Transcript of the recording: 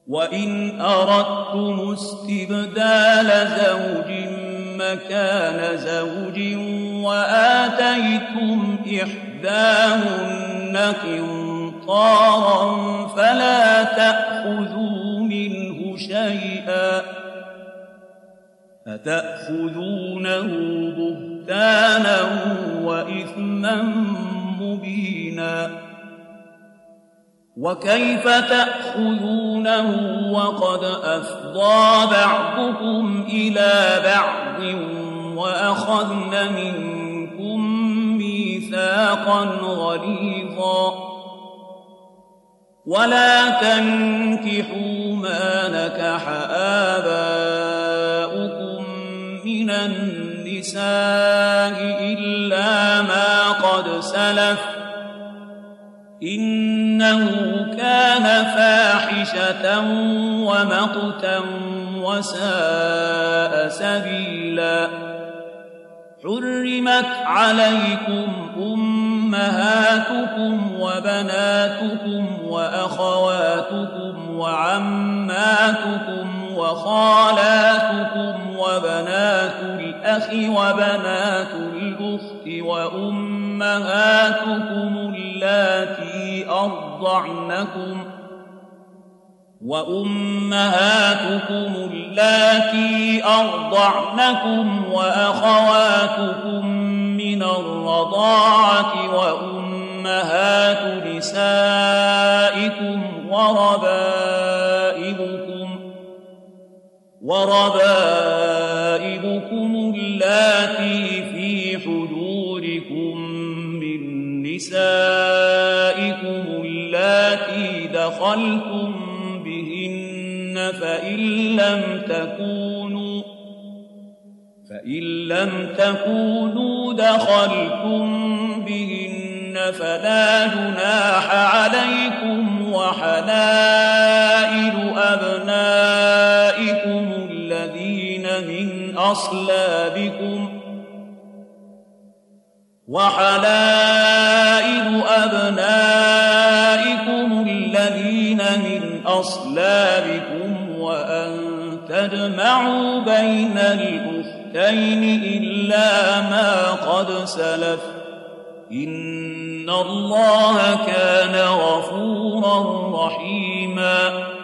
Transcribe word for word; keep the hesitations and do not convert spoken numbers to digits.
وإن أردتم استبدال زوج مكان زوج وآتيتم إحداهن قنطارا فلا تأخذوا منه شيئا أتأخذونه بهتانا وإثما مبينا وكيف تأخذونه وقد أفضى بعضكم إلى بعض وأخذن منكم ميثاقا غليظا ولا تنكحوا ما نكح آباؤكم من النساء إلا ما قد سلف إنه كان فاحشة ومقتا وساء سبيلا حرمت عليكم أمهاتكم وبناتكم وأخواتكم وعماتكم وخالاتكم وبنات الأخ وبنات الأخت وأمهاتكم اللاتي أرضعنكم وأمهاتكم اللاتي أرضعنكم وأخواتكم من الرضاعة وأمهات نسائكم وربائبكم وربائبكم اللاتي في حجوركم من نسائكم اللاتي دخلتم بهن فإن لم تكونوا فإن لم تكونوا دخلتم بهن فلا جناح عليكم وحلائل أبنائكم الذين من أصلابكم وحلائل أبنائكم الذين من أصلابكم وأن تجمعوا بين الأختين إلا ما قد سلف إن الله كان غفورا رحيما